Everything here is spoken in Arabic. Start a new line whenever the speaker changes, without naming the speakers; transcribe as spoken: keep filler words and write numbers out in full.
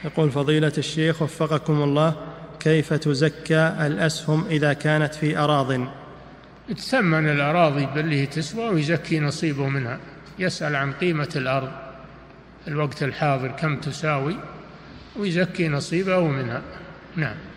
يقول فضيلة الشيخ وفقكم الله، كيف تزكى الأسهم إذا كانت في أراضٍ؟
تثمن الأراضي باللي تسوى ويزكي نصيبه منها، يسأل عن قيمة الأرض الوقت الحاضر كم تساوي ويزكي نصيبه منها. نعم.